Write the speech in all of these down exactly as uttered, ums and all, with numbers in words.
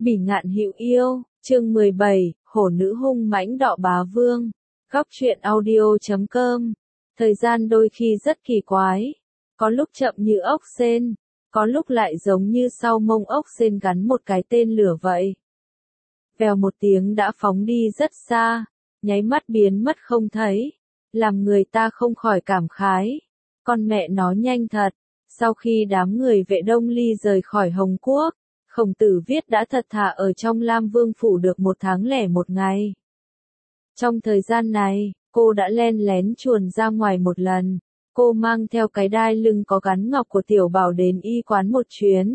Bỉ ngạn hữu yêu, chương mười bảy, hổ nữ hung mãnh đọ bá vương. Góc truyện audio chấm com. Thời gian đôi khi rất kỳ quái. Có lúc chậm như ốc sên, có lúc lại giống như sau mông ốc sên gắn một cái tên lửa vậy. Vèo một tiếng đã phóng đi rất xa, nháy mắt biến mất không thấy, làm người ta không khỏi cảm khái. Con mẹ nó nhanh thật. Sau khi đám người vệ Đông Ly rời khỏi Hồng Quốc, Khổng Tử Viết đã thật thà ở trong Lam Vương phủ được một tháng lẻ một ngày. Trong thời gian này, cô đã len lén chuồn ra ngoài một lần. Cô mang theo cái đai lưng có gắn ngọc của Tiểu Bảo đến y quán một chuyến.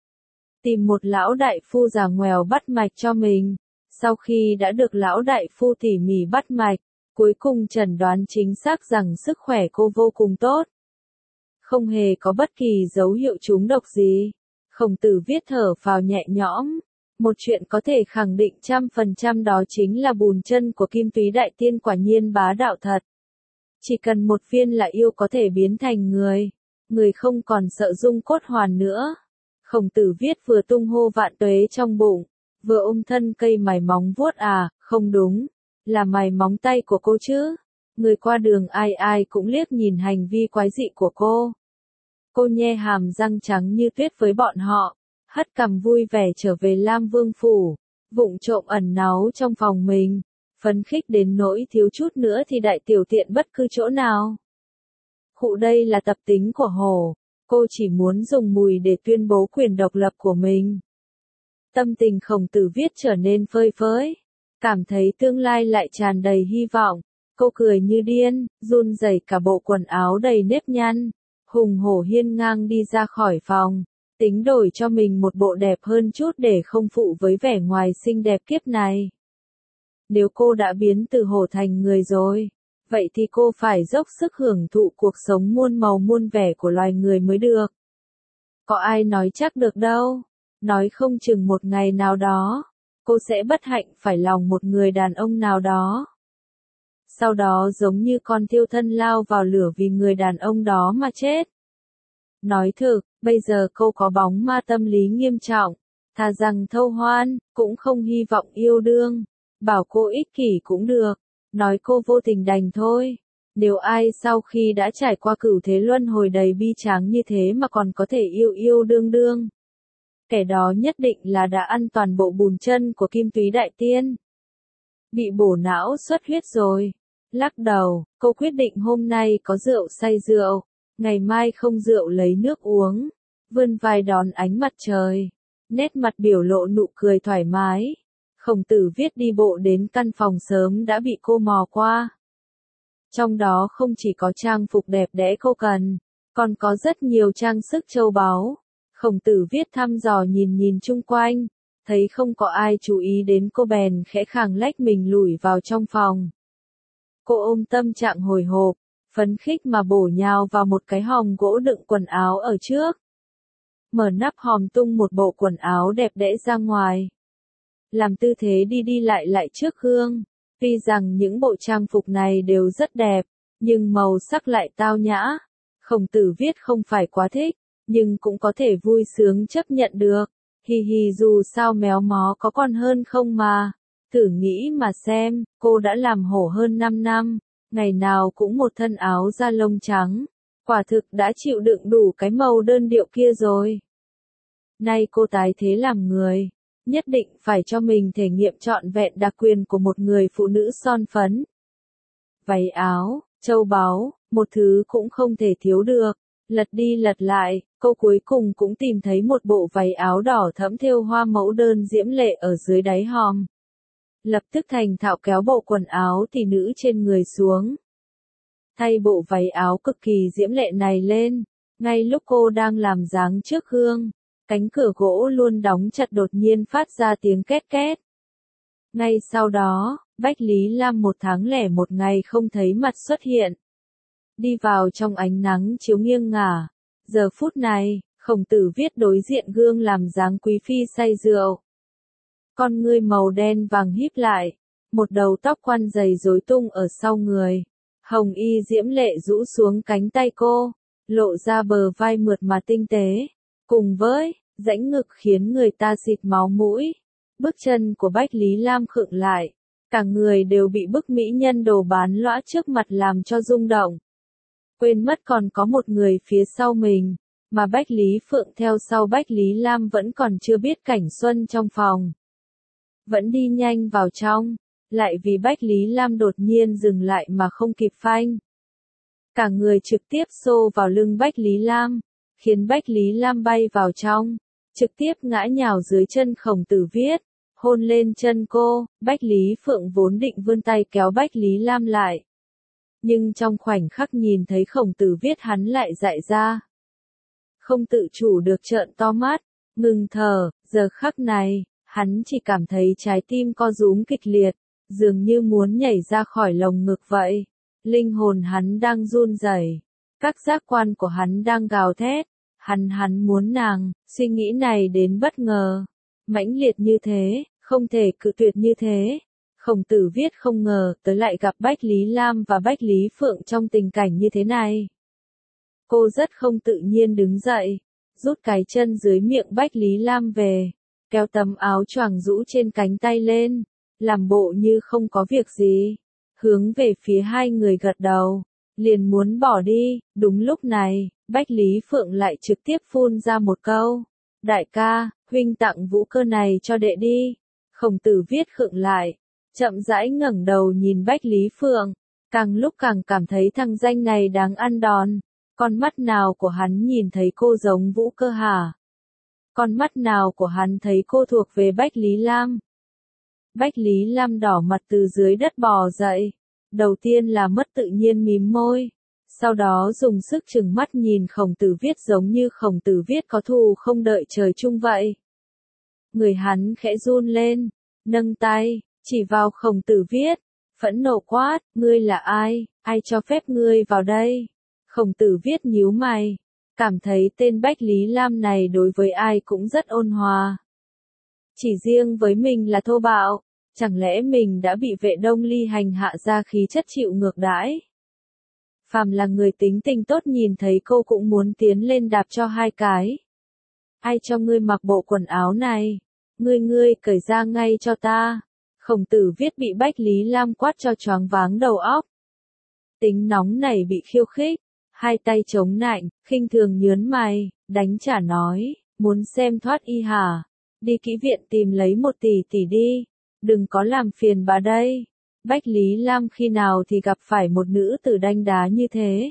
Tìm một lão đại phu già ngoèo bắt mạch cho mình. Sau khi đã được lão đại phu tỉ mỉ bắt mạch, cuối cùng chẩn đoán chính xác rằng sức khỏe cô vô cùng tốt. Không hề có bất kỳ dấu hiệu trúng độc gì. Khổng Tử Viết thở phào nhẹ nhõm. Một chuyện có thể khẳng định trăm phần trăm đó chính là bùn chân của Kim Túy Đại Tiên quả nhiên bá đạo thật. Chỉ cần một viên là yêu có thể biến thành người. Người không còn sợ dung cốt hoàn nữa. Khổng Tử Viết vừa tung hô vạn tuế trong bụng, vừa ôm thân cây mài móng vuốt à, không đúng, là mài móng tay của cô chứ. Người qua đường ai ai cũng liếc nhìn hành vi quái dị của cô. Cô nhe hàm răng trắng như tuyết với bọn họ, hất cằm vui vẻ trở về Lam Vương phủ, vụng trộm ẩn náu trong phòng mình, phấn khích đến nỗi thiếu chút nữa thì đại tiểu tiện bất cứ chỗ nào. Khụ đây là tập tính của hổ, cô chỉ muốn dùng mùi để tuyên bố quyền độc lập của mình. Tâm tình Khổng Tử Viết trở nên phơi phới, cảm thấy tương lai lại tràn đầy hy vọng. Cô cười như điên, run rẩy cả bộ quần áo đầy nếp nhăn, hùng hổ hiên ngang đi ra khỏi phòng, tính đổi cho mình một bộ đẹp hơn chút để không phụ với vẻ ngoài xinh đẹp kiếp này. Nếu cô đã biến từ hổ thành người rồi, vậy thì cô phải dốc sức hưởng thụ cuộc sống muôn màu muôn vẻ của loài người mới được. Có ai nói chắc được đâu, nói không chừng một ngày nào đó, cô sẽ bất hạnh phải lòng một người đàn ông nào đó. Sau đó giống như con thiêu thân lao vào lửa vì người đàn ông đó mà chết. Nói thực, bây giờ cô có bóng ma tâm lý nghiêm trọng, thà rằng thâu hoan, cũng không hy vọng yêu đương. Bảo cô ích kỷ cũng được, nói cô vô tình đành thôi. Nếu ai sau khi đã trải qua cửu thế luân hồi đầy bi tráng như thế mà còn có thể yêu yêu đương đương, kẻ đó nhất định là đã ăn toàn bộ bùn chân của Kim Túy Đại Tiên. Bị bổ não xuất huyết rồi. Lắc đầu, cô quyết định hôm nay có rượu say rượu, ngày mai không rượu lấy nước uống, vươn vai đón ánh mặt trời, nét mặt biểu lộ nụ cười thoải mái. Khổng Tử Viết đi bộ đến căn phòng sớm đã bị cô mò qua. Trong đó không chỉ có trang phục đẹp đẽ cô cần, còn có rất nhiều trang sức châu báu. Khổng Tử Viết thăm dò nhìn nhìn chung quanh, thấy không có ai chú ý đến cô bèn khẽ khàng lách mình lủi vào trong phòng. Cô ôm tâm trạng hồi hộp, phấn khích mà bổ nhào vào một cái hòm gỗ đựng quần áo ở trước. Mở nắp hòm tung một bộ quần áo đẹp đẽ ra ngoài. Làm tư thế đi đi lại lại trước gương. Tuy rằng những bộ trang phục này đều rất đẹp, nhưng màu sắc lại tao nhã. Khổng Tử Viết không phải quá thích, nhưng cũng có thể vui sướng chấp nhận được. Hì hì dù sao méo mó có còn hơn không mà. Thử nghĩ mà xem, cô đã làm hổ hơn năm năm, ngày nào cũng một thân áo da lông trắng, quả thực đã chịu đựng đủ cái màu đơn điệu kia rồi. Nay cô tái thế làm người, nhất định phải cho mình thể nghiệm trọn vẹn đặc quyền của một người phụ nữ son phấn. Váy áo, châu báu, một thứ cũng không thể thiếu được. Lật đi lật lại, cô cuối cùng cũng tìm thấy một bộ váy áo đỏ thẫm thêu hoa mẫu đơn diễm lệ ở dưới đáy hòm. Lập tức thành thạo kéo bộ quần áo tỷ nữ trên người xuống. Thay bộ váy áo cực kỳ diễm lệ này lên, ngay lúc cô đang làm dáng trước gương, cánh cửa gỗ luôn đóng chặt đột nhiên phát ra tiếng két két. Ngay sau đó, Bách Lý Lam một tháng lẻ một ngày không thấy mặt xuất hiện. Đi vào trong ánh nắng chiếu nghiêng ngả. Giờ phút này, Khổng Tử Viết đối diện gương làm dáng quý phi say rượu. Con ngươi màu đen vàng híp lại, một đầu tóc quăn dày rối tung ở sau người. Hồng y diễm lệ rũ xuống cánh tay cô, lộ ra bờ vai mượt mà tinh tế, cùng với rãnh ngực khiến người ta xịt máu mũi. Bước chân của Bách Lý Lam khựng lại. Cả người đều bị bức mỹ nhân đồ bán lõa trước mặt làm cho rung động. Quên mất còn có một người phía sau mình, mà Bách Lý Phượng theo sau Bách Lý Lam vẫn còn chưa biết cảnh xuân trong phòng. Vẫn đi nhanh vào trong, lại vì Bách Lý Lam đột nhiên dừng lại mà không kịp phanh. Cả người trực tiếp xô vào lưng Bách Lý Lam, khiến Bách Lý Lam bay vào trong, trực tiếp ngã nhào dưới chân Khổng Tử Viết, hôn lên chân cô. Bách Lý Phượng vốn định vươn tay kéo Bách Lý Lam lại. Nhưng trong khoảnh khắc nhìn thấy Khổng Tử Viết hắn lại dại ra. Không tự chủ được trợn to mắt, ngừng thở, giờ khắc này, hắn chỉ cảm thấy trái tim co rúm kịch liệt, dường như muốn nhảy ra khỏi lồng ngực vậy. Linh hồn hắn đang run rẩy, các giác quan của hắn đang gào thét, hắn hắn muốn nàng. Suy nghĩ này đến bất ngờ, mãnh liệt như thế, không thể cự tuyệt như thế. Khổng Tử Viết không ngờ tới lại gặp Bách Lý Lam và Bách Lý Phượng trong tình cảnh như thế này. Cô rất không tự nhiên đứng dậy, rút cái chân dưới miệng Bách Lý Lam về, kéo tấm áo choàng rũ trên cánh tay lên, làm bộ như không có việc gì, hướng về phía hai người gật đầu, liền muốn bỏ đi. Đúng lúc này, Bách Lý Phượng lại trực tiếp phun ra một câu, đại ca, huynh tặng vũ cơ này cho đệ đi. Khổng Tử Viết khựng lại, chậm rãi ngẩng đầu nhìn Bách Lý Phượng, càng lúc càng cảm thấy thằng danh này đáng ăn đòn. Con mắt nào của hắn nhìn thấy cô giống vũ cơ hả? Con mắt nào của hắn thấy cô thuộc về Bách Lý Lam? Bách Lý Lam đỏ mặt từ dưới đất bò dậy, đầu tiên là mất tự nhiên mím môi, sau đó dùng sức trừng mắt nhìn Khổng Tử Viết giống như Khổng Tử Viết có thù không đợi trời chung vậy. Người hắn khẽ run lên, nâng tay, chỉ vào Khổng Tử Viết, phẫn nộ quát, ngươi là ai, ai cho phép ngươi vào đây? Khổng Tử Viết nhíu mày, cảm thấy tên Bách Lý Lam này đối với ai cũng rất ôn hòa. Chỉ riêng với mình là thô bạo, chẳng lẽ mình đã bị Vệ Đông Ly hành hạ ra khí chất chịu ngược đãi? Phàm là người tính tình tốt nhìn thấy cô cũng muốn tiến lên đạp cho hai cái. Ai cho ngươi mặc bộ quần áo này? Ngươi ngươi cởi ra ngay cho ta. Khổng Tử Viết bị Bách Lý Lam quát cho choáng váng đầu óc. Tính nóng này bị khiêu khích, hai tay chống nạnh, khinh thường nhớn mày, đánh trả nói, muốn xem thoát y hả? Đi kỹ viện tìm lấy một tỷ tỷ đi, đừng có làm phiền bà đây. Bách Lý Lam khi nào thì gặp phải một nữ tử đanh đá như thế?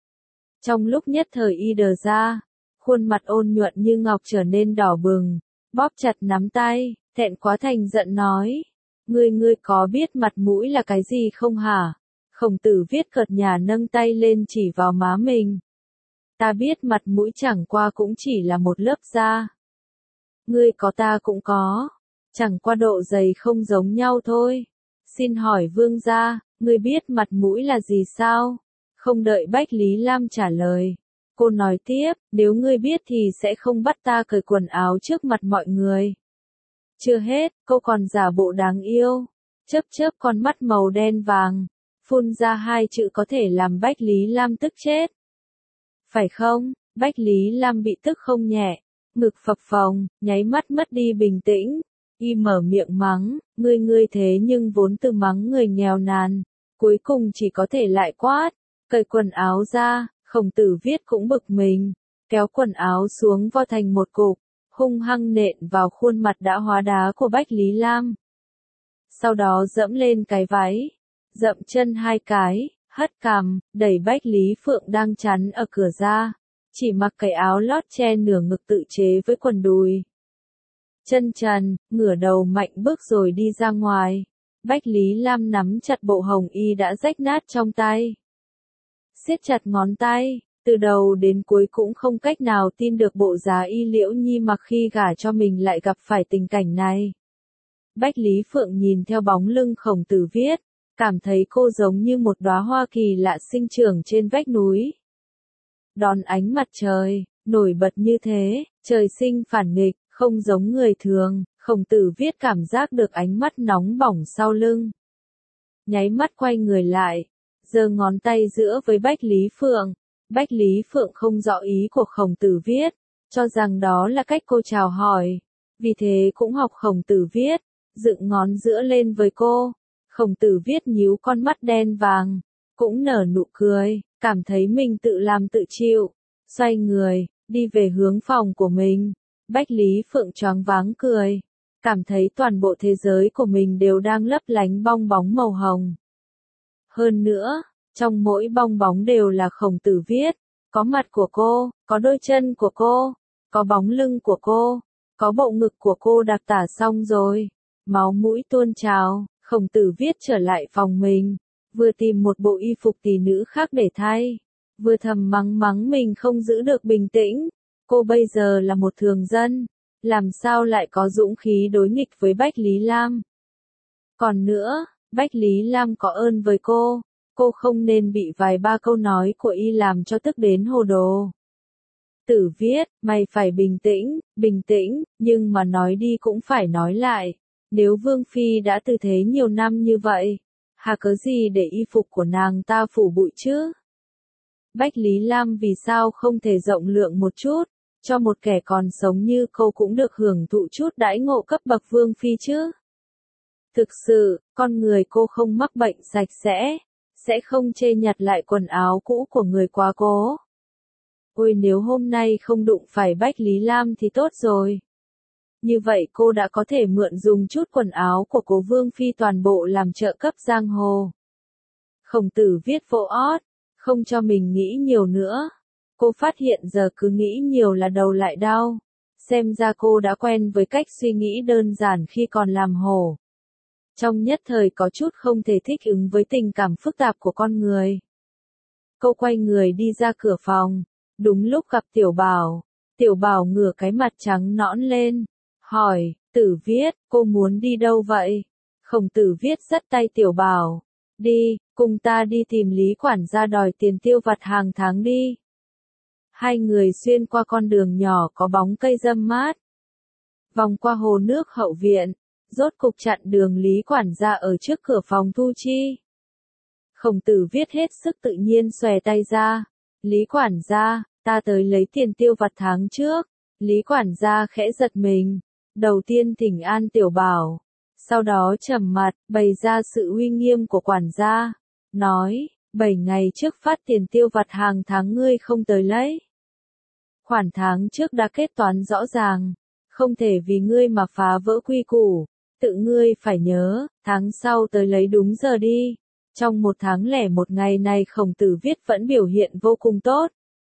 Trong lúc nhất thời y đờ ra, khuôn mặt ôn nhuận như ngọc trở nên đỏ bừng, bóp chặt nắm tay, thẹn quá thành giận nói, ngươi ngươi có biết mặt mũi là cái gì không hả? Khổng Tử Viết cợt nhả nâng tay lên chỉ vào má mình. Ta biết mặt mũi chẳng qua cũng chỉ là một lớp da. Ngươi có ta cũng có, chẳng qua độ dày không giống nhau thôi. Xin hỏi vương gia, ngươi biết mặt mũi là gì sao? Không đợi Bách Lý Lam trả lời, cô nói tiếp, nếu ngươi biết thì sẽ không bắt ta cởi quần áo trước mặt mọi người. Chưa hết, cô còn giả bộ đáng yêu, chớp chớp con mắt màu đen vàng, phun ra hai chữ có thể làm Bách Lý Lam tức chết. Phải không? Bách Lý Lam bị tức không nhẹ, ngực phập phồng, nháy mắt mất đi bình tĩnh. Y mở miệng mắng, ngươi ngươi thế nhưng vốn từ mắng người nghèo nàn, cuối cùng chỉ có thể lại quát, cởi quần áo ra. Khổng Tử Viết cũng bực mình, kéo quần áo xuống vo thành một cục, hung hăng nện vào khuôn mặt đã hóa đá của Bách Lý Lam. Sau đó dẫm lên cái váy, dậm chân hai cái, hất cằm, đẩy Bách Lý Phượng đang chắn ở cửa ra, chỉ mặc cái áo lót che nửa ngực tự chế với quần đùi. Chân trần, ngửa đầu mạnh bước rồi đi ra ngoài. Bách Lý Lam nắm chặt bộ hồng y đã rách nát trong tay, siết chặt ngón tay, từ đầu đến cuối cũng không cách nào tin được bộ giá y Liễu Nhi mặc khi gả cho mình lại gặp phải tình cảnh này. Bách Lý Phượng nhìn theo bóng lưng Khổng Tử Viết, cảm thấy cô giống như một đóa hoa kỳ lạ sinh trưởng trên vách núi. Đón ánh mặt trời, nổi bật như thế, trời sinh phản nghịch, không giống người thường. Khổng Tử Viết cảm giác được ánh mắt nóng bỏng sau lưng. Nháy mắt quay người lại, giơ ngón tay giữa với Bách Lý Phượng. Bách Lý Phượng không rõ ý của Khổng Tử Viết, cho rằng đó là cách cô chào hỏi. vì thế cũng học Khổng Tử viết, dựng ngón giữa lên với cô. Khổng Tử viết nhíu con mắt đen vàng, cũng nở nụ cười, cảm thấy mình tự làm tự chịu, xoay người, đi về hướng phòng của mình. Bách Lý Phượng choáng váng cười, cảm thấy toàn bộ thế giới của mình đều đang lấp lánh bong bóng màu hồng. Hơn nữa, trong mỗi bong bóng đều là Khổng Tử viết, có mặt của cô, có đôi chân của cô, có bóng lưng của cô, có bộ ngực của cô đặc tả xong rồi. Máu mũi tuôn trào, Khổng Tử viết trở lại phòng mình, vừa tìm một bộ y phục tỷ nữ khác để thay, vừa thầm mắng mắng mình không giữ được bình tĩnh. Cô bây giờ là một thường dân, làm sao lại có dũng khí đối nghịch với Bách Lý Lam. Còn nữa, Bách Lý Lam có ơn với cô, cô không nên bị vài ba câu nói của y làm cho tức đến hồ đồ. Tử viết, mày phải bình tĩnh, bình tĩnh, nhưng mà nói đi cũng phải nói lại. Nếu Vương Phi đã từ thế nhiều năm như vậy, hà cớ gì để y phục của nàng ta phủ bụi chứ? Bách Lý Lam vì sao không thể rộng lượng một chút, cho một kẻ còn sống như cô cũng được hưởng thụ chút đãi ngộ cấp bậc Vương Phi chứ? Thực sự, con người cô không mắc bệnh sạch sẽ, sẽ không chê nhặt lại quần áo cũ của người quá cố. Ôi nếu hôm nay không đụng phải Bách Lý Lam thì tốt rồi. Như vậy cô đã có thể mượn dùng chút quần áo của cố Vương Phi toàn bộ làm trợ cấp giang hồ. Khổng Tử viết vô ót, không cho mình nghĩ nhiều nữa. Cô phát hiện giờ cứ nghĩ nhiều là đầu lại đau. Xem ra cô đã quen với cách suy nghĩ đơn giản khi còn làm hổ. Trong nhất thời có chút không thể thích ứng với tình cảm phức tạp của con người. Cô quay người đi ra cửa phòng, đúng lúc gặp Tiểu Bảo. Tiểu Bảo ngửa cái mặt trắng nõn lên, hỏi, Tử viết, cô muốn đi đâu vậy? Khổng Tử viết dắt tay Tiểu Bảo, đi, cùng ta đi tìm Lý quản gia đòi tiền tiêu vặt hàng tháng đi. Hai người xuyên qua con đường nhỏ có bóng cây râm mát, vòng qua hồ nước hậu viện, rốt cục chặn đường Lý quản gia ở trước cửa phòng Thu Chi. Khổng Tử viết hết sức tự nhiên xòe tay ra, Lý quản gia, ta tới lấy tiền tiêu vặt tháng trước. Lý quản gia khẽ giật mình, đầu tiên thỉnh an Tiểu Bảo, sau đó trầm mặt, bày ra sự uy nghiêm của quản gia, nói, bảy ngày trước phát tiền tiêu vặt hàng tháng ngươi không tới lấy. Khoản tháng trước đã kết toán rõ ràng, không thể vì ngươi mà phá vỡ quy củ, tự ngươi phải nhớ, tháng sau tới lấy đúng giờ đi. Trong một tháng lẻ một ngày này Khổng Tử viết vẫn biểu hiện vô cùng tốt.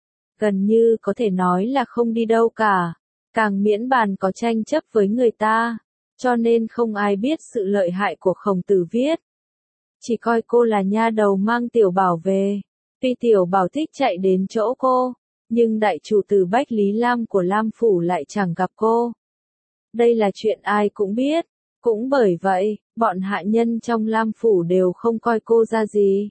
Gần như có thể nói là không đi đâu cả, càng miễn bàn có tranh chấp với người ta, cho nên không ai biết sự lợi hại của Khổng Tử viết. Chỉ coi cô là nha đầu mang Tiểu Bảo về, tuy Tiểu Bảo thích chạy đến chỗ cô, nhưng đại chủ tử Bách Lý Lam của Lam Phủ lại chẳng gặp cô. Đây là chuyện ai cũng biết, cũng bởi vậy, bọn hạ nhân trong Lam Phủ đều không coi cô ra gì.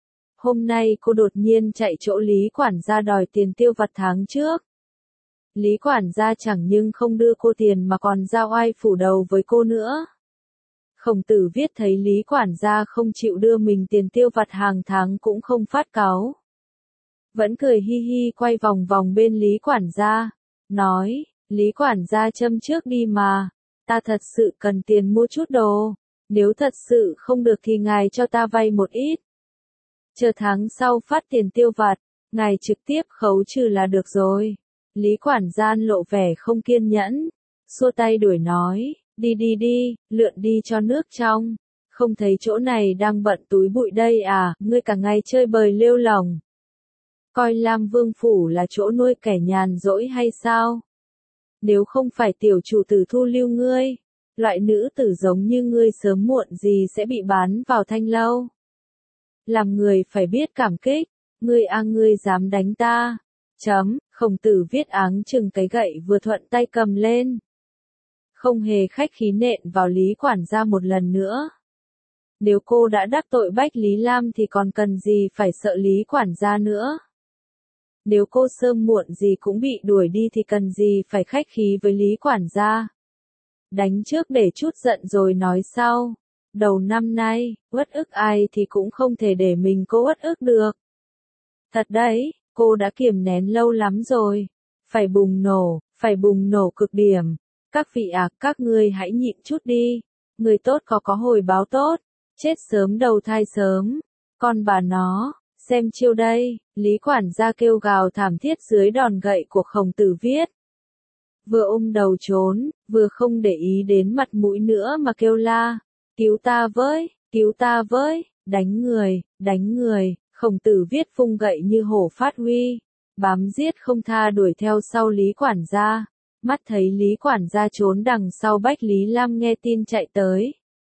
Hôm nay cô đột nhiên chạy chỗ Lý quản gia đòi tiền tiêu vặt tháng trước. Lý quản gia chẳng nhưng không đưa cô tiền mà còn giao oai phủ đầu với cô nữa. Khổng Tử viết thấy Lý quản gia không chịu đưa mình tiền tiêu vặt hàng tháng cũng không phát cáu. Vẫn cười hi hi quay vòng vòng bên Lý quản gia, nói, Lý quản gia châm trước đi mà, ta thật sự cần tiền mua chút đồ, nếu thật sự không được thì ngài cho ta vay một ít. Chờ tháng sau phát tiền tiêu vặt, ngài trực tiếp khấu trừ là được rồi. Lý quản gia lộ vẻ không kiên nhẫn, xua tay đuổi nói, đi đi đi, lượn đi cho nước trong, không thấy chỗ này đang bận túi bụi đây à, ngươi cả ngày chơi bời lêu lỏng. Coi Lam Vương Phủ là chỗ nuôi kẻ nhàn rỗi hay sao? Nếu không phải tiểu chủ tử thu lưu ngươi, loại nữ tử giống như ngươi sớm muộn gì sẽ bị bán vào thanh lâu. Làm người phải biết cảm kích, ngươi a ngươi dám đánh ta. Chấm, Khổng Tử viết áng chừng cái gậy vừa thuận tay cầm lên. Không hề khách khí nện vào Lý quản gia một lần nữa. Nếu cô đã đắc tội Bách Lý Lam thì còn cần gì phải sợ Lý quản gia nữa. Nếu cô sớm muộn gì cũng bị đuổi đi thì cần gì phải khách khí với Lý quản gia. Đánh trước để chút giận rồi nói sau. Đầu năm nay, uất ức ai thì cũng không thể để mình cô uất ức được. Thật đấy, cô đã kiềm nén lâu lắm rồi. Phải bùng nổ, phải bùng nổ cực điểm. Các vị à, các ngươi hãy nhịn chút đi. Người tốt có có hồi báo tốt. Chết sớm đầu thai sớm. Con bà nó, xem chiêu đây. Lý quản gia kêu gào thảm thiết dưới đòn gậy của Khổng Tử Viết. Vừa ôm đầu trốn, vừa không để ý đến mặt mũi nữa mà kêu la. Cứu ta với, cứu ta với, đánh người, đánh người. Khổng Tử Viết vung gậy như hổ phát huy, bám giết không tha đuổi theo sau Lý quản gia. Mắt thấy Lý quản gia trốn đằng sau Bách Lý Lam nghe tin chạy tới.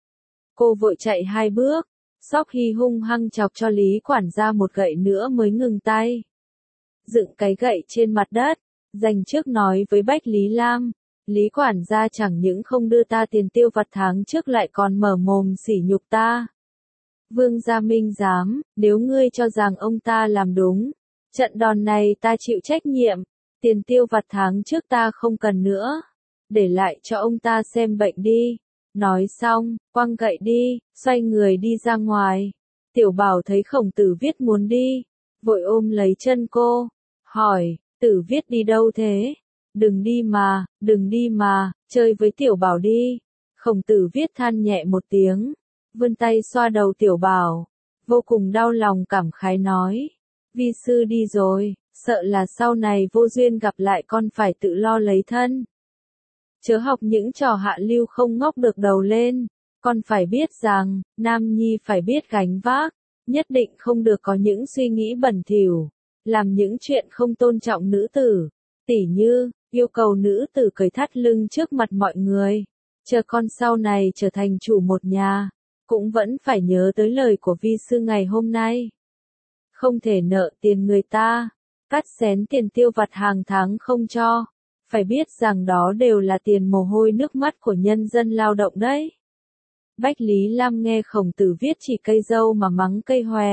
Cô vội chạy hai bước, Sóc Hy hung hăng chọc cho Lý quản gia một gậy nữa mới ngừng tay. Dựng cái gậy trên mặt đất, dành trước nói với Bách Lý Lam, Lý quản gia chẳng những không đưa ta tiền tiêu vặt tháng trước lại còn mở mồm sỉ nhục ta. Vương gia minh giám, nếu ngươi cho rằng ông ta làm đúng, trận đòn này ta chịu trách nhiệm, tiền tiêu vặt tháng trước ta không cần nữa, để lại cho ông ta xem bệnh đi. Nói xong, quăng gậy đi, xoay người đi ra ngoài. Tiểu Bảo thấy Khổng Tử Viết muốn đi, vội ôm lấy chân cô, hỏi, Tử Viết đi đâu thế? Đừng đi mà, đừng đi mà, chơi với Tiểu Bảo đi. Khổng Tử Viết than nhẹ một tiếng, vươn tay xoa đầu Tiểu Bảo, vô cùng đau lòng cảm khái nói, vi sư đi rồi, sợ là sau này vô duyên gặp lại con phải tự lo lấy thân. Chớ học những trò hạ lưu không ngóc được đầu lên, con phải biết rằng, nam nhi phải biết gánh vác, nhất định không được có những suy nghĩ bẩn thỉu, làm những chuyện không tôn trọng nữ tử, tỉ như, yêu cầu nữ tử cởi thắt lưng trước mặt mọi người, chờ con sau này trở thành chủ một nhà, cũng vẫn phải nhớ tới lời của vi sư ngày hôm nay. Không thể nợ tiền người ta, cắt xén tiền tiêu vặt hàng tháng không cho. Phải biết rằng đó đều là tiền mồ hôi nước mắt của nhân dân lao động đấy. Bách Lý Lam nghe Khổng Tử Viết chỉ cây dâu mà mắng cây hòe.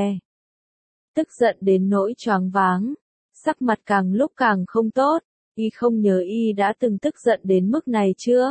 Tức giận đến nỗi choáng váng, sắc mặt càng lúc càng không tốt, y không nhớ y đã từng tức giận đến mức này chưa?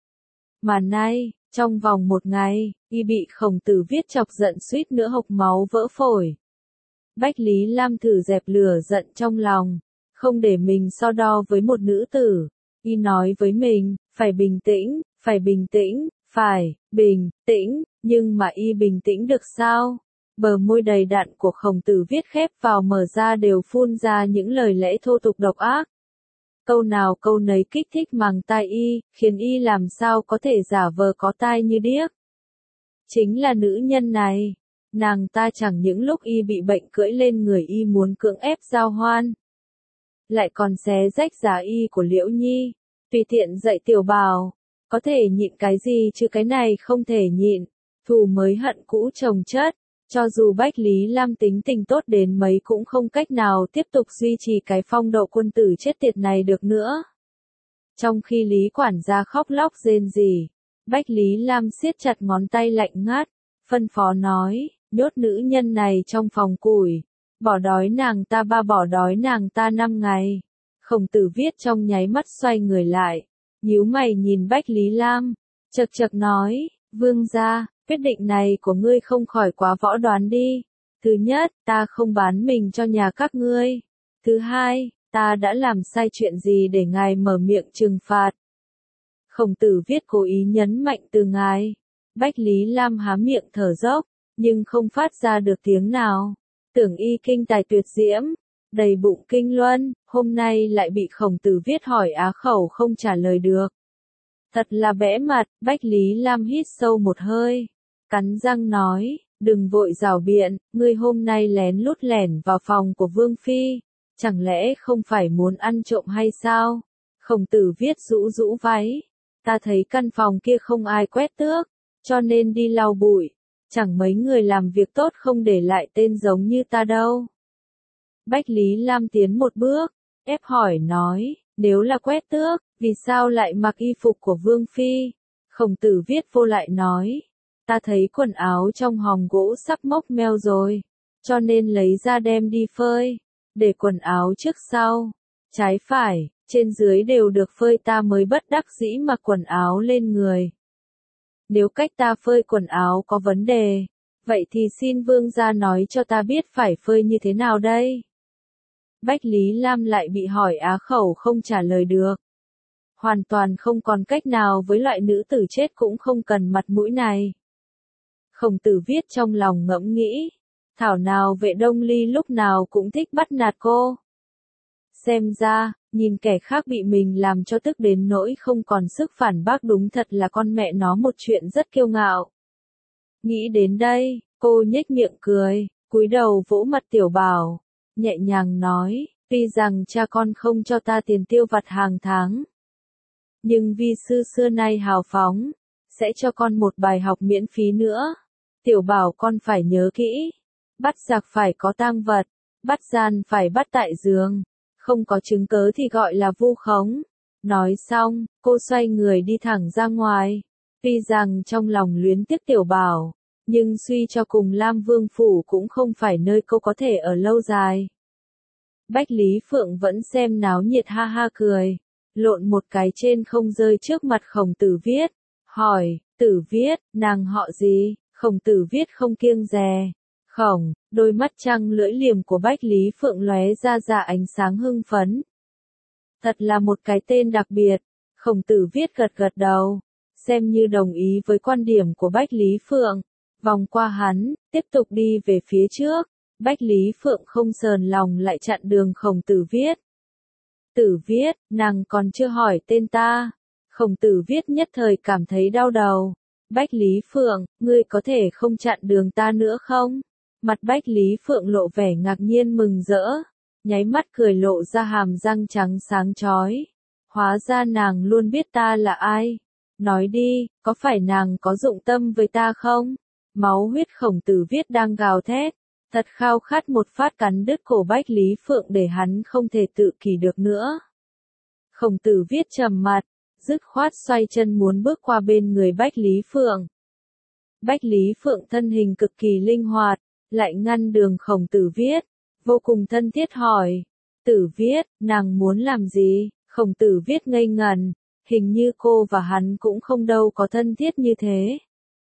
Mà nay, trong vòng một ngày, y bị Khổng Tử Viết chọc giận suýt nữa hộc máu vỡ phổi. Bách Lý Lam thử dẹp lửa giận trong lòng. Không để mình so đo với một nữ tử, y nói với mình, phải bình tĩnh, phải bình tĩnh, phải, bình, tĩnh, nhưng mà y bình tĩnh được sao? Bờ môi đầy đặn của Khổng Tử Viết khép vào mở ra đều phun ra những lời lẽ thô tục độc ác. Câu nào câu nấy kích thích màng tai y, khiến y làm sao có thể giả vờ có tai như điếc. Chính là nữ nhân này, nàng ta chẳng những lúc y bị bệnh cưỡi lên người y muốn cưỡng ép giao hoan, lại còn xé rách giá y của Liễu Nhi, tùy tiện dạy Tiểu Bảo, có thể nhịn cái gì chứ cái này không thể nhịn, thù mới hận cũ chồng chất, cho dù Bách Lý Lam tính tình tốt đến mấy cũng không cách nào tiếp tục duy trì cái phong độ quân tử chết tiệt này được nữa. Trong khi Lý quản gia khóc lóc rên rỉ, Bách Lý Lam siết chặt ngón tay lạnh ngắt, phân phó nói, nhốt nữ nhân này trong phòng củi. Bỏ đói nàng ta ba bỏ đói nàng ta năm ngày. Khổng Tử Viết trong nháy mắt xoay người lại, nhíu mày nhìn Bách Lý Lam, chậc chậc nói, vương gia, quyết định này của ngươi không khỏi quá võ đoán đi. Thứ nhất, ta không bán mình cho nhà các ngươi. Thứ hai, ta đã làm sai chuyện gì để ngài mở miệng trừng phạt. Khổng Tử Viết cố ý nhấn mạnh từ ngài. Bách Lý Lam há miệng thở dốc, nhưng không phát ra được tiếng nào. Tưởng y kinh tài tuyệt diễm, đầy bụng kinh luân, hôm nay lại bị Khổng Tử Viết hỏi á khẩu không trả lời được. Thật là bẽ mặt, Bách Lý Lam hít sâu một hơi, cắn răng nói, đừng vội rảo biện, ngươi hôm nay lén lút lẻn vào phòng của Vương Phi, chẳng lẽ không phải muốn ăn trộm hay sao? Khổng Tử Viết rũ rũ váy, ta thấy căn phòng kia không ai quét tước, cho nên đi lau bụi. Chẳng mấy người làm việc tốt không để lại tên giống như ta đâu. Bách Lý Lam tiến một bước, ép hỏi nói, nếu là quét tước, vì sao lại mặc y phục của Vương Phi? Khổng Tử Viết vô lại nói, ta thấy quần áo trong hòm gỗ sắp mốc meo rồi, cho nên lấy ra đem đi phơi, để quần áo trước sau, trái phải, trên dưới đều được phơi ta mới bất đắc dĩ mặc quần áo lên người. Nếu cách ta phơi quần áo có vấn đề, vậy thì xin vương gia nói cho ta biết phải phơi như thế nào đây? Bách Lý Lam lại bị hỏi á khẩu không trả lời được. hoàn toàn không còn cách nào với loại nữ tử chết cũng không cần mặt mũi này. Khổng Tử viết trong lòng ngẫm nghĩ, thảo nào Vệ Đông Ly lúc nào cũng thích bắt nạt cô. Xem ra, nhìn kẻ khác bị mình làm cho tức đến nỗi không còn sức phản bác đúng thật là con mẹ nó một chuyện rất kiêu ngạo. Nghĩ đến đây, cô nhếch miệng cười, cúi đầu vỗ mặt Tiểu Bảo, nhẹ nhàng nói, tuy rằng cha con không cho ta tiền tiêu vặt hàng tháng, nhưng vi sư xưa nay hào phóng, sẽ cho con một bài học miễn phí nữa. Tiểu Bảo con phải nhớ kỹ, bắt giặc phải có tang vật, bắt gian phải bắt tại giường, không có chứng cớ thì gọi là vu khống. Nói xong, cô xoay người đi thẳng ra ngoài. Tuy rằng trong lòng luyến tiếc Tiểu Bảo, nhưng suy cho cùng Lam Vương Phủ cũng không phải nơi cô có thể ở lâu dài. Bách Lý Phượng vẫn xem náo nhiệt ha ha cười, lộn một cái trên không rơi trước mặt Khổng Tử Viết, hỏi, Tử Viết, nàng họ gì? Khổng Tử Viết không kiêng dè. Khổng, đôi mắt trăng lưỡi liềm của Bách Lý Phượng lóe ra ra ánh sáng hưng phấn. Thật là một cái tên đặc biệt. Khổng Tử Viết gật gật đầu, xem như đồng ý với quan điểm của Bách Lý Phượng. Vòng qua hắn, tiếp tục đi về phía trước. Bách Lý Phượng không sờn lòng lại chặn đường Khổng Tử Viết. Tử Viết, nàng còn chưa hỏi tên ta. Khổng Tử Viết nhất thời cảm thấy đau đầu. Bách Lý Phượng, ngươi có thể không chặn đường ta nữa không? Mặt Bách Lý Phượng lộ vẻ ngạc nhiên mừng rỡ, nháy mắt cười lộ ra hàm răng trắng sáng chói. Hóa ra nàng luôn biết ta là ai. Nói đi, có phải nàng có dụng tâm với ta không? Máu huyết Khổng Tử Viết đang gào thét, thật khao khát một phát cắn đứt cổ Bách Lý Phượng để hắn không thể tự kỷ được nữa. Khổng Tử Viết trầm mặt, dứt khoát xoay chân muốn bước qua bên người Bách Lý Phượng. Bách Lý Phượng thân hình cực kỳ linh hoạt, lại ngăn đường Khổng Tử Viết, vô cùng thân thiết hỏi, Tử Viết, nàng muốn làm gì? Khổng Tử Viết ngây ngần, hình như cô và hắn cũng không đâu có thân thiết như thế.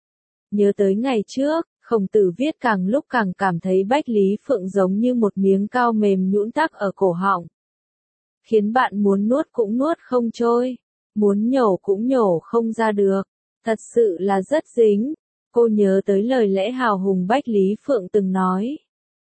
Nhớ tới ngày trước, Khổng Tử Viết càng lúc càng cảm thấy Bách Lý Phượng giống như một miếng cao mềm nhũn tắc ở cổ họng, khiến bạn muốn nuốt cũng nuốt không trôi, muốn nhổ cũng nhổ không ra được, thật sự là rất dính. Cô nhớ tới lời lẽ hào hùng Bách Lý Phượng từng nói,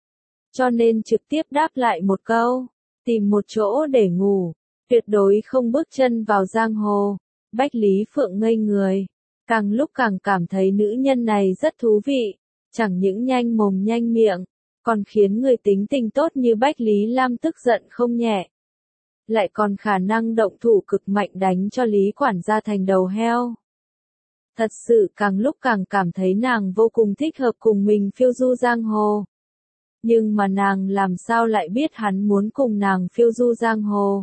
cho nên trực tiếp đáp lại một câu, tìm một chỗ để ngủ, tuyệt đối không bước chân vào giang hồ. Bách Lý Phượng ngây người, càng lúc càng cảm thấy nữ nhân này rất thú vị, chẳng những nhanh mồm nhanh miệng, còn khiến người tính tình tốt như Bách Lý Lam tức giận không nhẹ. Lại còn khả năng động thủ cực mạnh đánh cho Lý quản gia thành đầu heo. Thật sự càng lúc càng cảm thấy nàng vô cùng thích hợp cùng mình phiêu du giang hồ. Nhưng mà nàng làm sao lại biết hắn muốn cùng nàng phiêu du giang hồ?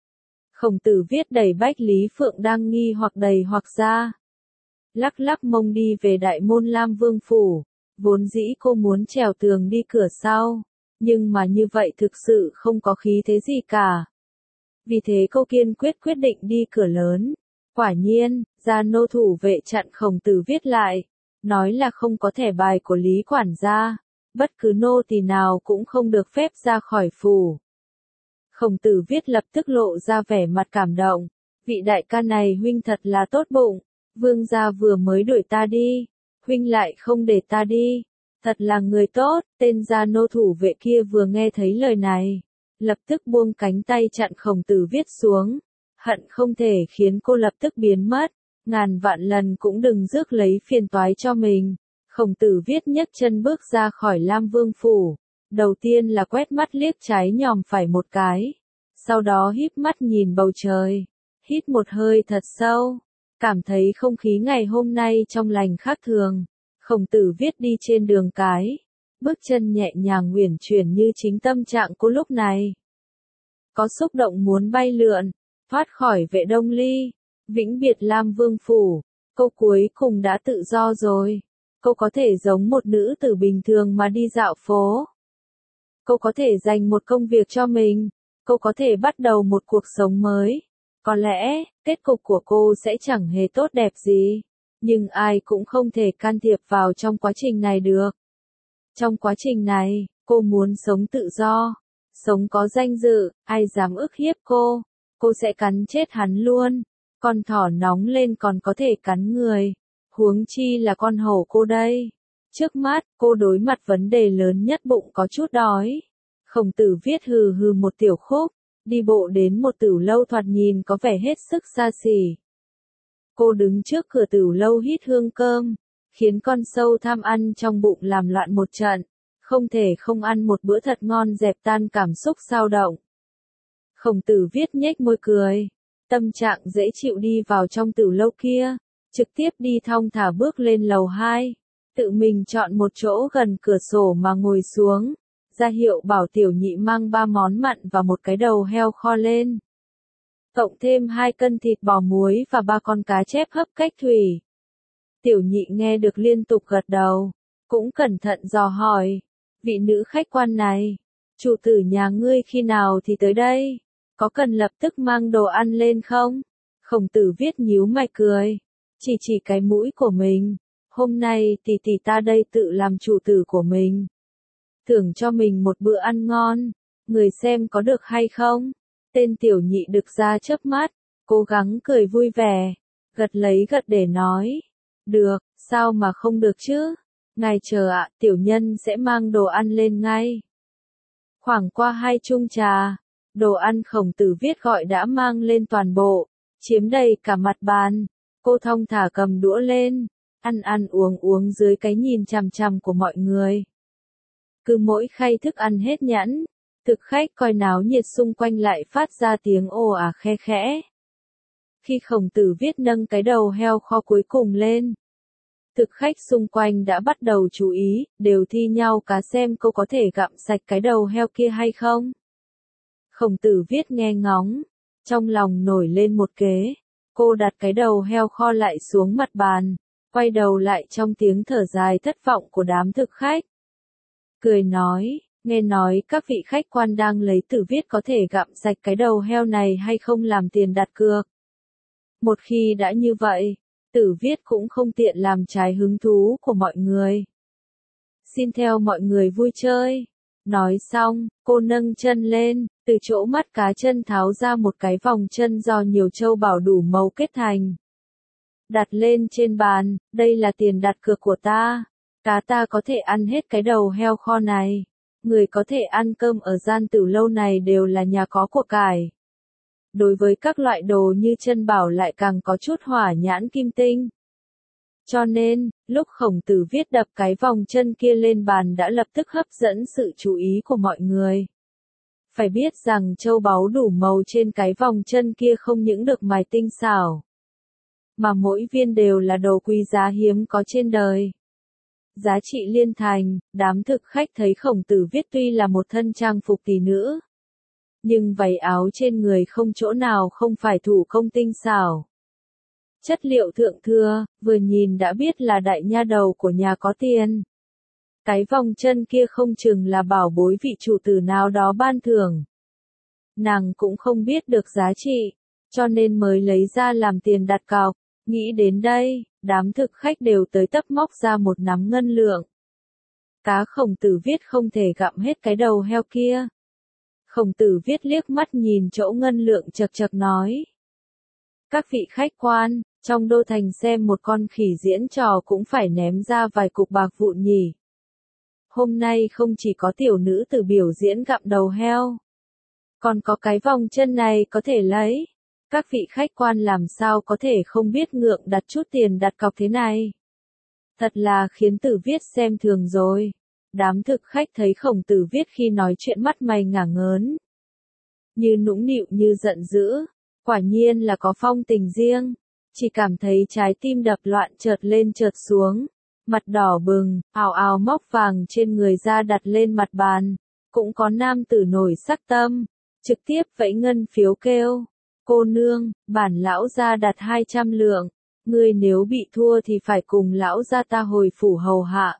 Khổng Tử Viết đẩy Bách Lý Phượng đang nghi hoặc đầy hoặc ra. Lắc lắc mông đi về đại môn Lam Vương Phủ, vốn dĩ cô muốn trèo tường đi cửa sau, nhưng mà như vậy thực sự không có khí thế gì cả. Vì thế cô kiên quyết quyết định đi cửa lớn. Quả nhiên, gia nô thủ vệ chặn Khổng Tử Viết lại, nói là không có thẻ bài của Lý quản gia, bất cứ nô tỳ nào cũng không được phép ra khỏi phủ. Khổng Tử Viết lập tức lộ ra vẻ mặt cảm động, vị đại ca này huynh thật là tốt bụng, vương gia vừa mới đuổi ta đi, huynh lại không để ta đi, thật là người tốt. Tên gia nô thủ vệ kia vừa nghe thấy lời này, lập tức buông cánh tay chặn Khổng Tử Viết xuống, hận không thể khiến cô lập tức biến mất, ngàn vạn lần cũng đừng rước lấy phiền toái cho mình. Khổng Tử Viết nhấc chân bước ra khỏi Lam Vương Phủ, đầu tiên là quét mắt liếc trái nhòm phải một cái, sau đó híp mắt nhìn bầu trời, hít một hơi thật sâu, cảm thấy không khí ngày hôm nay trong lành khác thường. Khổng Tử Viết đi trên đường cái, bước chân nhẹ nhàng uyển chuyển như chính tâm trạng cô lúc này. Có xúc động muốn bay lượn, thoát khỏi Vệ Đông Ly, vĩnh biệt Lam Vương Phủ, cô cuối cùng đã tự do rồi. Cô có thể giống một nữ tử bình thường mà đi dạo phố. Cô có thể dành một công việc cho mình. Cô có thể bắt đầu một cuộc sống mới. Có lẽ, kết cục của cô sẽ chẳng hề tốt đẹp gì. Nhưng ai cũng không thể can thiệp vào trong quá trình này được. Trong quá trình này, cô muốn sống tự do, sống có danh dự, ai dám ức hiếp cô, cô sẽ cắn chết hắn luôn. Con thỏ nóng lên còn có thể cắn người, huống chi là con hổ cô đây. Trước mắt, cô đối mặt vấn đề lớn nhất bụng có chút đói. Khổng Tử Viết hừ hừ một tiểu khúc, đi bộ đến một tửu lâu thoạt nhìn có vẻ hết sức xa xỉ. Cô đứng trước cửa tửu lâu hít hương cơm, khiến con sâu tham ăn trong bụng làm loạn một trận, không thể không ăn một bữa thật ngon dẹp tan cảm xúc xao động. Khổng Tử Viết nhếch môi cười, tâm trạng dễ chịu đi vào trong tửu lâu kia, trực tiếp đi thong thả bước lên lầu hai, tự mình chọn một chỗ gần cửa sổ mà ngồi xuống, ra hiệu bảo tiểu nhị mang ba món mặn và một cái đầu heo kho lên. Cộng thêm hai cân thịt bò muối và ba con cá chép hấp cách thủy. Tiểu nhị nghe được liên tục gật đầu, cũng cẩn thận dò hỏi, vị nữ khách quan này, chủ tử nhà ngươi khi nào thì tới đây, có cần lập tức mang đồ ăn lên không? Khổng Tử Viết nhíu mày cười, chỉ chỉ cái mũi của mình, hôm nay tỷ tỷ ta đây tự làm chủ tử của mình. Thưởng cho mình một bữa ăn ngon, người xem có được hay không? Tên tiểu nhị đực ra chớp mắt, cố gắng cười vui vẻ, gật lấy gật để nói. Được, sao mà không được chứ? Ngài chờ ạ, tiểu nhân sẽ mang đồ ăn lên ngay. Khoảng qua hai chung trà, đồ ăn Khổng Tử Viết gọi đã mang lên toàn bộ, chiếm đầy cả mặt bàn. Cô thong thả cầm đũa lên, ăn ăn uống uống dưới cái nhìn chằm chằm của mọi người. Cứ mỗi khay thức ăn hết nhãn, thực khách coi náo nhiệt xung quanh lại phát ra tiếng ồ ả khe khẽ. Khi Khổng Tử Viết nâng cái đầu heo kho cuối cùng lên, thực khách xung quanh đã bắt đầu chú ý, đều thi nhau cá xem cô có thể gặm sạch cái đầu heo kia hay không. Khổng Tử Viết nghe ngóng, trong lòng nổi lên một kế, cô đặt cái đầu heo kho lại xuống mặt bàn, quay đầu lại trong tiếng thở dài thất vọng của đám thực khách. Cười nói, nghe nói các vị khách quan đang lấy Tử Viết có thể gặm sạch cái đầu heo này hay không làm tiền đặt cược. Một khi đã như vậy, Tử Viết cũng không tiện làm trái hứng thú của mọi người. Xin theo mọi người vui chơi. Nói xong, cô nâng chân lên, từ chỗ mắt cá chân tháo ra một cái vòng chân do nhiều châu bảo đủ màu kết thành. Đặt lên trên bàn, đây là tiền đặt cược của ta. Cá ta có thể ăn hết cái đầu heo kho này. Người có thể ăn cơm ở gian tửu lâu này đều là nhà có của cải. Đối với các loại đồ như chân bảo lại càng có chút hỏa nhãn kim tinh. Cho nên, lúc Khổng Tử Viết đập cái vòng chân kia lên bàn đã lập tức hấp dẫn sự chú ý của mọi người. Phải biết rằng châu báu đủ màu trên cái vòng chân kia không những được mài tinh xảo, mà mỗi viên đều là đồ quý giá hiếm có trên đời. Giá trị liên thành, đám thực khách thấy Khổng Tử Viết tuy là một thân trang phục tỷ nữ, nhưng váy áo trên người không chỗ nào không phải thủ công tinh xảo. Chất liệu thượng thừa, vừa nhìn đã biết là đại nha đầu của nhà có tiền. Cái vòng chân kia không chừng là bảo bối vị chủ tử nào đó ban thưởng. Nàng cũng không biết được giá trị, cho nên mới lấy ra làm tiền đặt cọc. Nghĩ đến đây, đám thực khách đều tới tấp móc ra một nắm ngân lượng. Cá Khổng Tử Viết không thể gặm hết cái đầu heo kia. Khổng Tử Viết liếc mắt nhìn chỗ ngân lượng chật chật nói. Các vị khách quan, trong đô thành xem một con khỉ diễn trò cũng phải ném ra vài cục bạc vụn nhỉ. Hôm nay không chỉ có tiểu nữ tử biểu diễn gặm đầu heo, còn có cái vòng chân này có thể lấy. Các vị khách quan làm sao có thể không biết ngượng đặt chút tiền đặt cọc thế này. Thật là khiến Tử Viết xem thường rồi. Đám thực khách thấy Khổng Tử Viết khi nói chuyện mắt mày ngả ngớn, như nũng nịu như giận dữ, quả nhiên là có phong tình riêng, chỉ cảm thấy trái tim đập loạn chợt lên chợt xuống, mặt đỏ bừng, ào ào móc vàng trên người ra đặt lên mặt bàn, cũng có nam tử nổi sắc tâm, trực tiếp vẫy ngân phiếu kêu, cô nương, bản lão gia đặt hai trăm lượng, ngươi nếu bị thua thì phải cùng lão gia ta hồi phủ hầu hạ.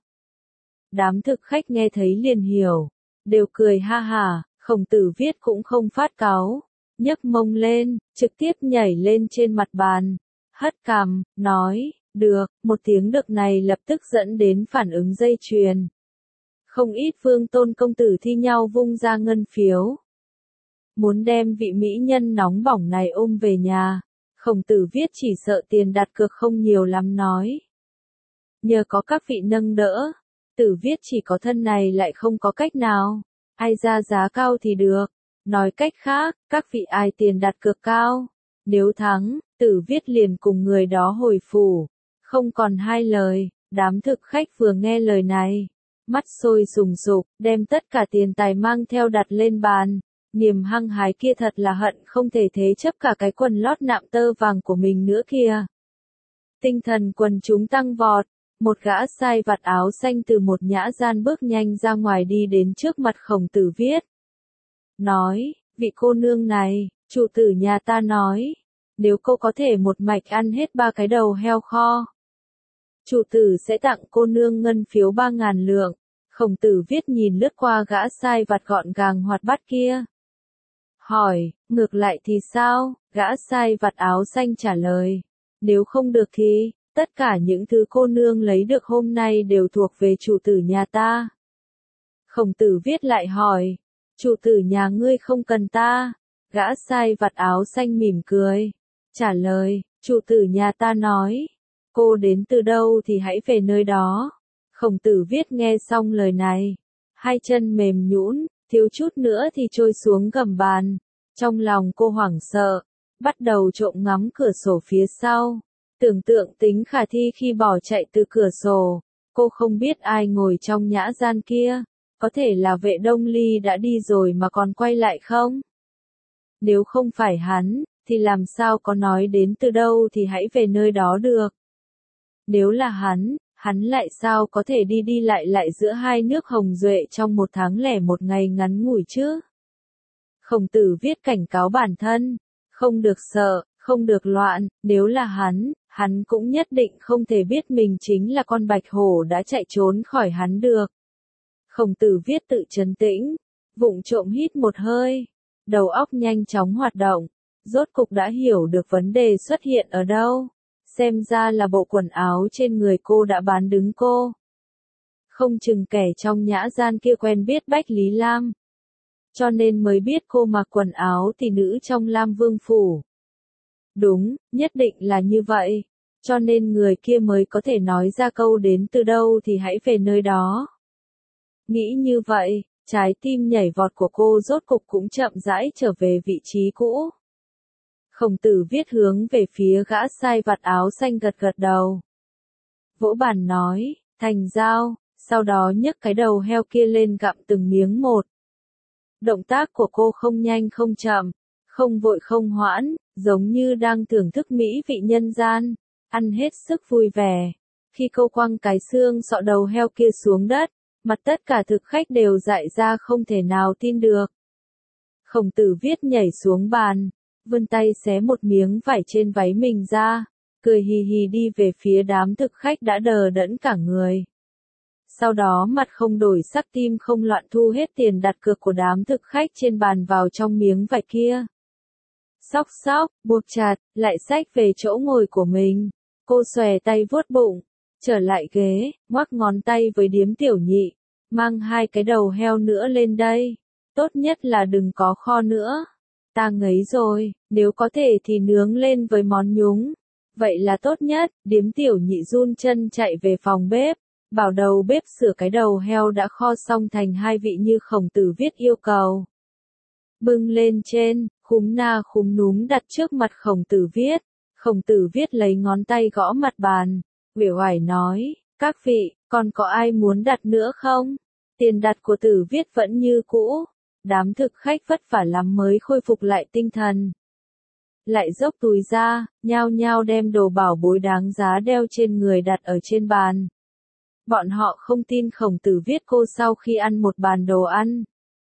Đám thực khách nghe thấy liền hiểu, đều cười ha hả, Khổng Tử Viết cũng không phát cáu, nhấc mông lên, trực tiếp nhảy lên trên mặt bàn, hất cằm, nói, được, một tiếng được này lập tức dẫn đến phản ứng dây chuyền. Không ít vương tôn công tử thi nhau vung ra ngân phiếu. Muốn đem vị mỹ nhân nóng bỏng này ôm về nhà, Khổng Tử viết chỉ sợ tiền đặt cược không nhiều lắm nói. Nhờ có các vị nâng đỡ, Tử viết chỉ có thân này lại không có cách nào. Ai ra giá cao thì được. Nói cách khác, các vị ai tiền đặt cược cao. Nếu thắng, Tử viết liền cùng người đó hồi phủ. Không còn hai lời, đám thực khách vừa nghe lời này. Mắt sôi sùng sục, đem tất cả tiền tài mang theo đặt lên bàn. Niềm hăng hái kia thật là hận không thể thế chấp cả cái quần lót nạm tơ vàng của mình nữa kìa. Tinh thần quần chúng tăng vọt. Một gã sai vặt áo xanh từ một nhã gian bước nhanh ra ngoài đi đến trước mặt Khổng Tử viết. Nói, vị cô nương này, chủ tử nhà ta nói, nếu cô có thể một mạch ăn hết ba cái đầu heo kho, chủ tử sẽ tặng cô nương ngân phiếu ba ngàn lượng. Khổng Tử viết nhìn lướt qua gã sai vặt gọn gàng hoạt bát kia. Hỏi, ngược lại thì sao? Gã sai vặt áo xanh trả lời. Nếu không được thì, tất cả những thứ cô nương lấy được hôm nay đều thuộc về chủ tử nhà ta. Khổng Tử viết lại hỏi, chủ tử nhà ngươi không cần ta. Gã sai vặt áo xanh mỉm cười, trả lời, chủ tử nhà ta nói, cô đến từ đâu thì hãy về nơi đó. Khổng Tử viết nghe xong lời này, hai chân mềm nhũn, thiếu chút nữa thì trôi xuống gầm bàn. Trong lòng cô hoảng sợ, bắt đầu trộm ngắm cửa sổ phía sau. Tưởng tượng tính khả thi khi bỏ chạy từ cửa sổ, cô không biết ai ngồi trong nhã gian kia, có thể là Vệ Đông Ly đã đi rồi mà còn quay lại không? Nếu không phải hắn, thì làm sao có nói đến từ đâu thì hãy về nơi đó được? Nếu là hắn, hắn lại sao có thể đi đi lại lại giữa hai nước Hồng Duệ trong một tháng lẻ một ngày ngắn ngủi chứ? Khổng Tử viết cảnh cáo bản thân, không được sợ, không được loạn, nếu là hắn, hắn cũng nhất định không thể biết mình chính là con bạch hổ đã chạy trốn khỏi hắn được. Khổng Tử viết tự trấn tĩnh, vụng trộm hít một hơi, đầu óc nhanh chóng hoạt động, rốt cục đã hiểu được vấn đề xuất hiện ở đâu. Xem ra là bộ quần áo trên người cô đã bán đứng cô. Không chừng kẻ trong nhã gian kia quen biết Bách Lý Lam, cho nên mới biết cô mặc quần áo tỷ nữ trong Lam Vương phủ. Đúng, nhất định là như vậy, cho nên người kia mới có thể nói ra câu đến từ đâu thì hãy về nơi đó. Nghĩ như vậy, trái tim nhảy vọt của cô rốt cục cũng chậm rãi trở về vị trí cũ. Khổng Tử viết hướng về phía gã sai vặt áo xanh gật gật đầu. Vỗ bàn nói, thành giao, sau đó nhấc cái đầu heo kia lên gặm từng miếng một. Động tác của cô không nhanh không chậm, không vội không hoãn, giống như đang thưởng thức mỹ vị nhân gian, ăn hết sức vui vẻ. Khi cô quăng cái xương sọ đầu heo kia xuống đất, mặt tất cả thực khách đều dại ra không thể nào tin được. Khổng Tử viết nhảy xuống bàn, vươn tay xé một miếng vải trên váy mình ra, cười hì hì đi về phía đám thực khách đã đờ đẫn cả người. Sau đó mặt không đổi sắc tim không loạn thu hết tiền đặt cược của đám thực khách trên bàn vào trong miếng vải kia. Xóc xóc, buộc chặt, lại xách về chỗ ngồi của mình. Cô xòe tay vuốt bụng, trở lại ghế, ngoắc ngón tay với điếm tiểu nhị, mang hai cái đầu heo nữa lên đây. Tốt nhất là đừng có kho nữa. Ta ngấy rồi, nếu có thể thì nướng lên với món nhúng. Vậy là tốt nhất, điếm tiểu nhị run chân chạy về phòng bếp, bảo đầu bếp sửa cái đầu heo đã kho xong thành hai vị như Khổng Tử viết yêu cầu. Bưng lên trên, khúm na khúm núm đặt trước mặt Khổng Tử viết. Khổng Tử viết lấy ngón tay gõ mặt bàn, uể oải nói, các vị, còn có ai muốn đặt nữa không? Tiền đặt của Tử viết vẫn như cũ. Đám thực khách vất vả lắm mới khôi phục lại tinh thần. Lại dốc túi ra, nhao nhao đem đồ bảo bối đáng giá đeo trên người đặt ở trên bàn. Bọn họ không tin Khổng Tử viết cô sau khi ăn một bàn đồ ăn,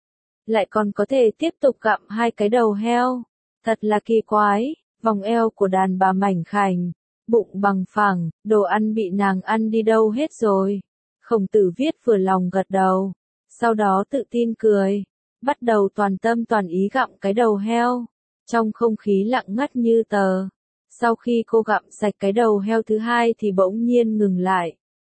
lại còn có thể tiếp tục gặm hai cái đầu heo. Thật là kỳ quái, vòng eo của đàn bà mảnh khảnh, bụng bằng phẳng, đồ ăn bị nàng ăn đi đâu hết rồi. Khổng Tử viết vừa lòng gật đầu, sau đó tự tin cười, bắt đầu toàn tâm toàn ý gặm cái đầu heo. Trong không khí lặng ngắt như tờ, sau khi cô gặm sạch cái đầu heo thứ hai thì bỗng nhiên ngừng lại.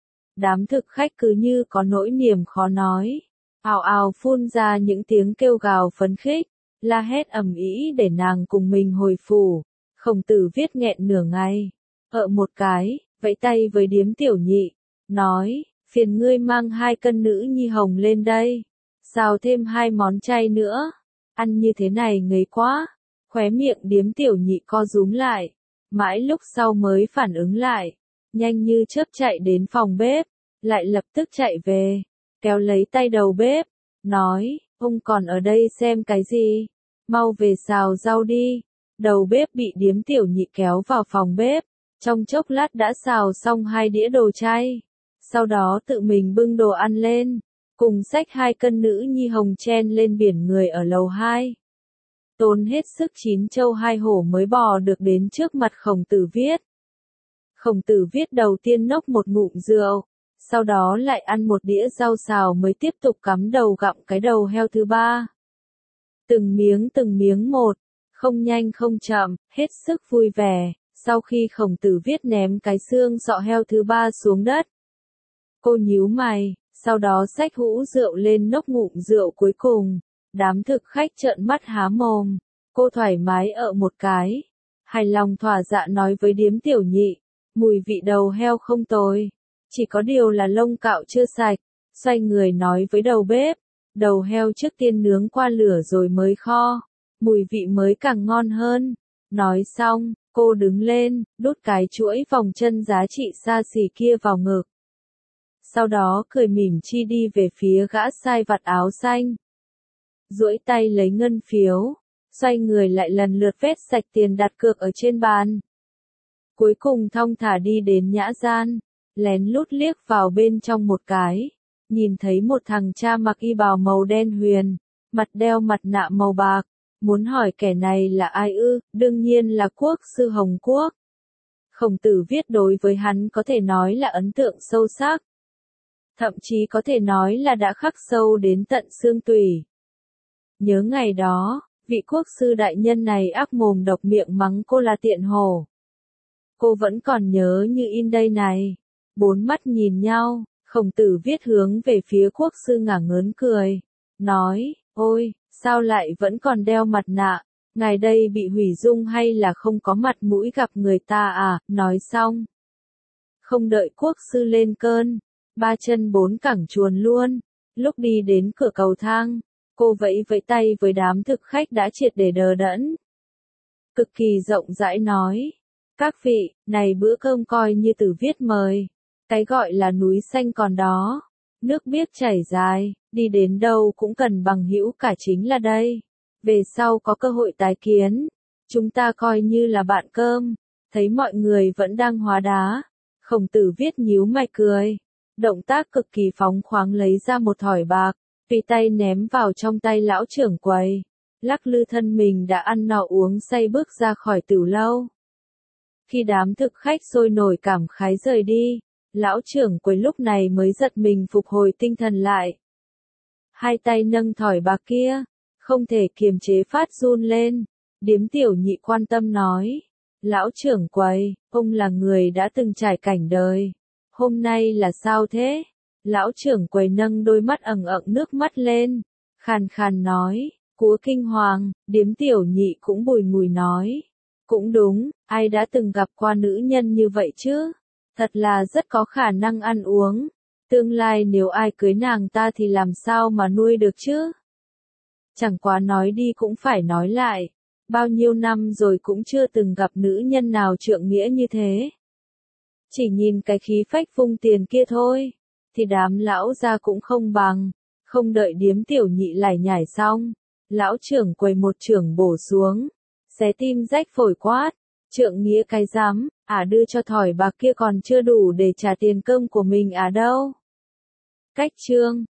Đám thực khách cứ như có nỗi niềm khó nói, ào ào phun ra những tiếng kêu gào phấn khích, la hét ầm ĩ để nàng cùng mình hồi phủ. Khổng Khổng Tử Viết nghẹn nửa ngày, ợ một cái, vẫy tay với Điếm Tiểu Nhị, nói, phiền ngươi mang hai cân nữ nhi hồng lên đây, xào thêm hai món chay nữa, ăn như thế này ngấy quá, khóe miệng Điếm Tiểu Nhị co rúm lại, mãi lúc sau mới phản ứng lại, nhanh như chớp chạy đến phòng bếp, lại lập tức chạy về, kéo lấy tay đầu bếp, nói, ông còn ở đây xem cái gì, mau về xào rau đi. Đầu bếp bị Điếm Tiểu Nhị kéo vào phòng bếp, trong chốc lát đã xào xong hai đĩa đồ chay, sau đó tự mình bưng đồ ăn lên, cùng xách hai cân nữ nhi hồng chen lên biển người ở lầu hai. Tốn hết sức chín châu hai hổ mới bò được đến trước mặt Khổng Tử Viết. Khổng Tử Viết đầu tiên nốc một ngụm rượu, sau đó lại ăn một đĩa rau xào mới tiếp tục cắm đầu gặm cái đầu heo thứ ba. Từng miếng từng miếng một, không nhanh không chậm, hết sức vui vẻ, sau khi Khổng Tử Viết ném cái xương sọ heo thứ ba xuống đất. Cô nhíu mày, sau đó xách hũ rượu lên nốc ngụm rượu cuối cùng, đám thực khách trợn mắt há mồm, cô thoải mái ợ một cái, hài lòng thỏa dạ nói với Điếm Tiểu Nhị, mùi vị đầu heo không tồi, chỉ có điều là lông cạo chưa sạch, xoay người nói với đầu bếp, đầu heo trước tiên nướng qua lửa rồi mới kho. Mùi vị mới càng ngon hơn. Nói xong, cô đứng lên, đút cái chuỗi vòng chân giá trị xa xỉ kia vào ngực. Sau đó cười mỉm chi đi về phía gã sai vặt áo xanh. Duỗi tay lấy ngân phiếu, xoay người lại lần lượt vét sạch tiền đặt cược ở trên bàn. Cuối cùng thong thả đi đến nhã gian, lén lút liếc vào bên trong một cái, nhìn thấy một thằng cha mặc y bào màu đen huyền, mặt đeo mặt nạ màu bạc. Muốn hỏi kẻ này là ai ư, đương nhiên là Quốc sư Hồng Quốc. Khổng Tử Viết đối với hắn có thể nói là ấn tượng sâu sắc. Thậm chí có thể nói là đã khắc sâu đến tận xương tủy. Nhớ ngày đó, vị quốc sư đại nhân này ác mồm độc miệng mắng cô là tiện hổ. Cô vẫn còn nhớ như in đây này. Bốn mắt nhìn nhau, Khổng Tử Viết hướng về phía quốc sư ngả ngớn cười. Nói, ôi, sao lại vẫn còn đeo mặt nạ, ngài đây bị hủy dung hay là không có mặt mũi gặp người ta à, nói xong. Không đợi quốc sư lên cơn, ba chân bốn cẳng chuồn luôn, lúc đi đến cửa cầu thang, cô vẫy vẫy tay với đám thực khách đã triệt để đờ đẫn. Cực kỳ rộng rãi nói, các vị, này bữa cơm coi như Tử Viết mời, cái gọi là núi xanh còn đó. Nước biếc chảy dài, đi đến đâu cũng cần bằng hữu cả chính là đây. Về sau có cơ hội tái kiến, chúng ta coi như là bạn cơm. Thấy mọi người vẫn đang hóa đá, Khổng Tử Viết nhíu mày cười. Động tác cực kỳ phóng khoáng lấy ra một thỏi bạc, tùy tay ném vào trong tay lão trưởng quầy. Lắc lư thân mình đã ăn no uống say bước ra khỏi tửu lâu. Khi đám thực khách sôi nổi cảm khái rời đi, lão trưởng quầy lúc này mới giật mình phục hồi tinh thần lại. Hai tay nâng thỏi bạc kia, không thể kiềm chế phát run lên. Điếm Tiểu Nhị quan tâm nói, lão trưởng quầy, ông là người đã từng trải cảnh đời. Hôm nay là sao thế? Lão trưởng quầy nâng đôi mắt ẩn ẩn nước mắt lên, khàn khàn nói, Cúa Kinh Hoàng. Điếm Tiểu Nhị cũng bùi ngùi nói, cũng đúng, ai đã từng gặp qua nữ nhân như vậy chứ? Thật là rất có khả năng ăn uống. Tương lai nếu ai cưới nàng ta thì làm sao mà nuôi được chứ? Chẳng quá nói đi cũng phải nói lại. Bao nhiêu năm rồi cũng chưa từng gặp nữ nhân nào trượng nghĩa như thế. Chỉ nhìn cái khí phách vung tiền kia thôi, thì đám lão gia cũng không bằng. Không đợi Điếm Tiểu Nhị lải nhải xong, lão trưởng quầy một trưởng bổ xuống, xé tim rách phổi quát, trượng nghĩa cái rắm, à đưa cho thỏi bạc kia còn chưa đủ để trả tiền cơm của mình à đâu. Cách chương